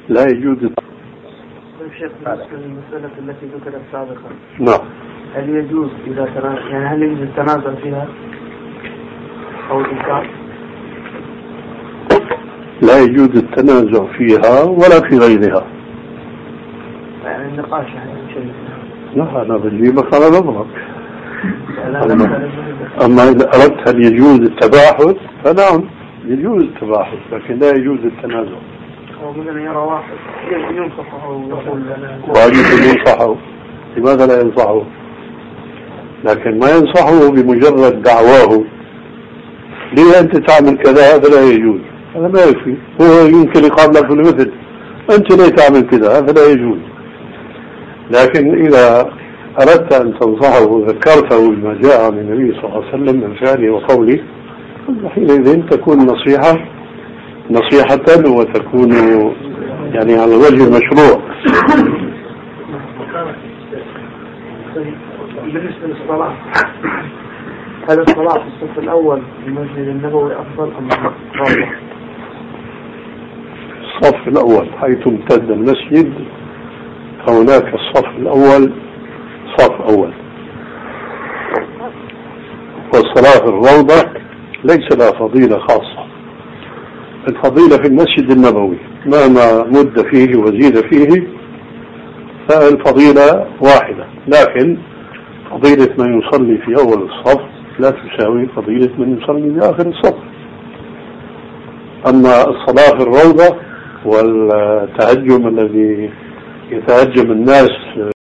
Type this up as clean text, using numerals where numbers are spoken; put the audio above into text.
لا يجوز. شيخ بالنسبة للمسألة التي ذكرت سابقا، نعم، هل يجوز إذا يعني هل يجوز التنازل فيها أو الإنكار؟ لا يجوز التنازع فيها ولا في غيرها. يعني النقاش شيء. لا، أنا بجيبك على نظرك. أما إذا أردت هل يجوز التباحث فنعم يجوز التباحث، لكن لا يجوز التنازع. أو مثلا يرى واحد ينصحه ويقول واجب ينصحه، لماذا لا ينصحه؟ لكن ما ينصحه بمجرد دعواه ليه أنت تعمل كذا، هذا لا يجوز، هذا ما يكفي. هو يمكن يقابلك في المثل، أنت ليه تعمل كذا، هذا لا يجوز. لكن إذا أردت أن تنصحه وذكرته بما جاء عن النبي صلى الله عليه وسلم من فعله وقوله، حينئذ تكون نصيحة وتكون يعني على الوجه المشروع. بالنسبة للصلاة، هل الصلاة في الصف الأول في المسجد النبوي أفضل أم الرابع؟ الصف الأول حيث امتد المسجد فهناك الصف الأول صف أول، والصلاة في الروضة ليس لها فضيلة خاصة. الفضيلة في المسجد النبوي مهما مد فيه وزيد فيه فالفضيلة واحدة، لكن فضيلة من يصلي في أول الصف لا تساوي فضيلة من يصلي في آخر الصف. أما الصلاة في الروضة والتهجم الذي يتهجم الناس